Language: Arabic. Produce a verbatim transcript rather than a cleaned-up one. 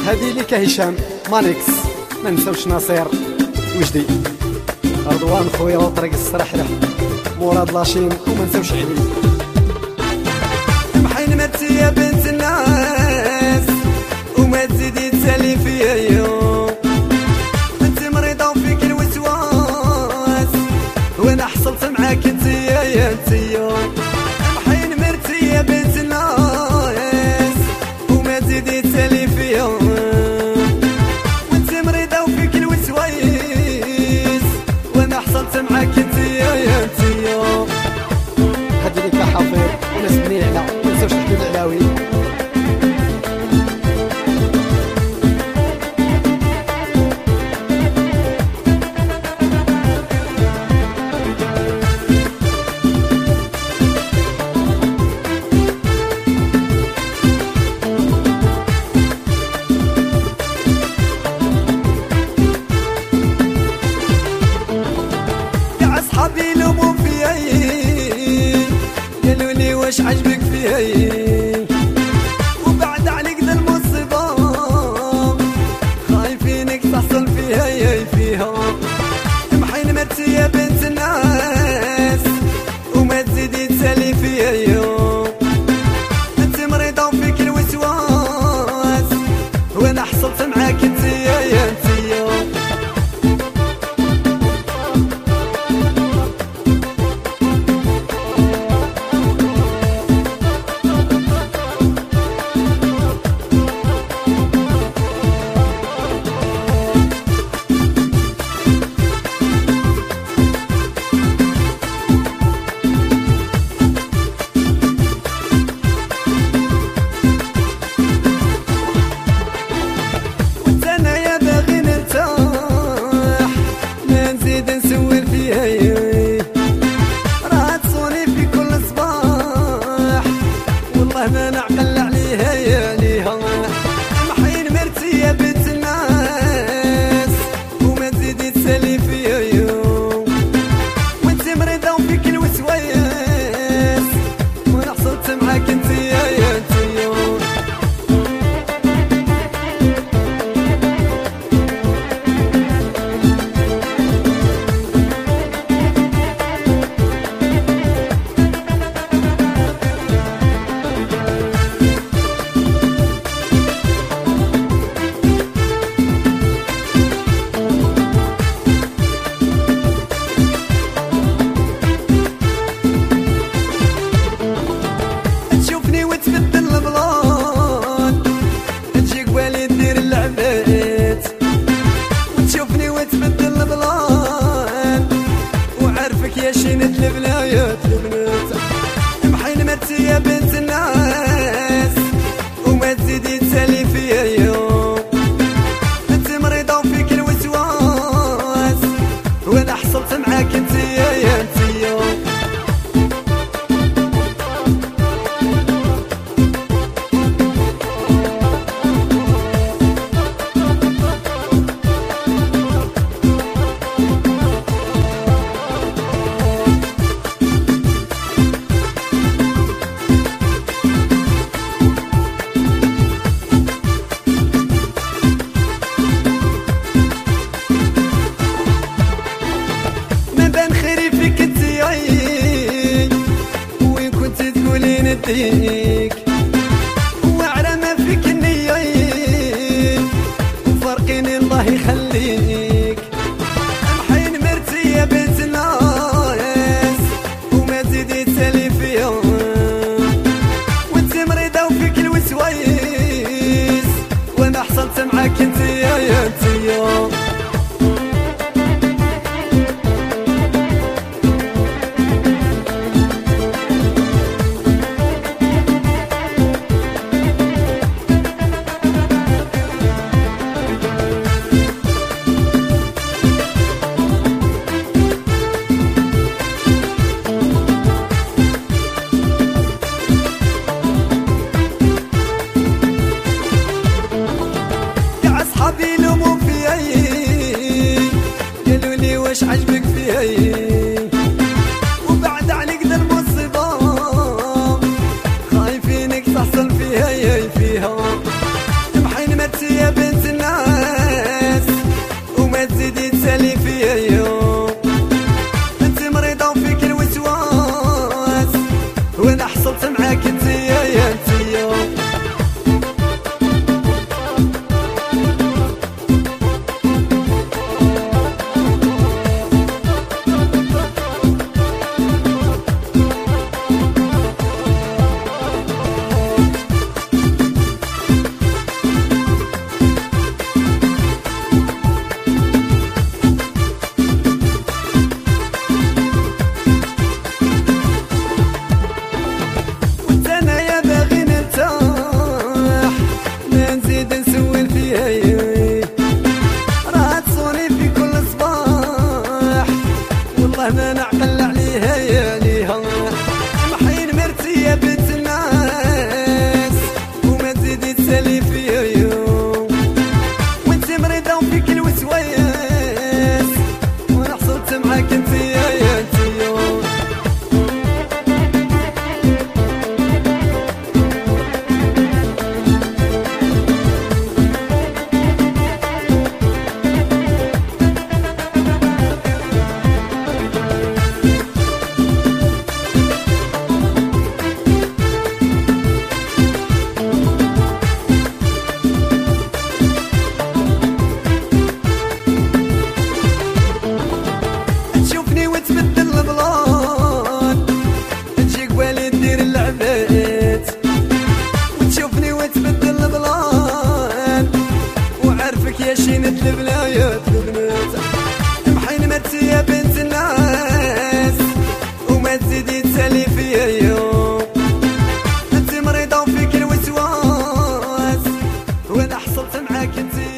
هذه ليك هشام مانيكس، ما نساوش ناصير وجدي، رضوان خويا وطريق السرحله، مراد لاشين، وما نساوش علي. بحين مرتي يا بنت الناس وما تزيدي تسالي فيا يوم، انت مريضه وفيك الوسواس وانا حصلت معاك انت يا يا انت يوم. بحين مرتي يا بنت الناس وما تزيدي تسالي فيا، وانت مريضه وفيك الوسواس وانا حصلت معاك انت يا يا انت يوم. هذه ليك حفيظ وناس بني على ما نساوش الحبيب العلاوي. صحابي لوموا فيا قالوا لي واش عجبك فيا، وبعد عليك ذا المصيبة خايفينك تحصل فيها فيها. بحين مرتي يا بنت الناس وما تزيدي تسالي فيا يوم، انت مريضة وفيك الوسواس وانا حصلت معاك انت يا يا انت يوم. راه تصوني في كل صباح والله ما نعقل عليها يا عليها. محين مرتي يا بنت الناس وما تزيدي تسالي فيا يوم، وانت مريضة وفيك الوسواس وانا حصلت معاك انت يا يا انت يوم. تشوفني وتبدل البلان تجي قبالي دير اللعبات، وتشوفني وتبدل البلان وعارفك يا شينة البنايات البنات. بحين مرتي يا بنت الناس وما تزيدي تسالي فيا يوم، انت مريضة وفيك الوسواس وانا حصلت معاك انت يا يا انت يوم. وين كنت تقولي نديك وعلى ما فيك النية وفرقيني الله يخليك. بحين مرتي يا بنت الناس وما تزيدي تسالي فيا، وانت مريضة وفيك الوسواس وانا حصلت معاك انت يا يا انت يوم. صحابي لوموا فيا قالوا لي واش عجبك فيا، وبعد عليك ذا المصيبة خايفينك تحصل فيها فيها. بحين ما تسيب البلايات البنات محين مرتي يا بنت الناس وما تزيدي تسالي فيا يوم انت مريضة وفيك الوسواس وانا حصلت معاك انت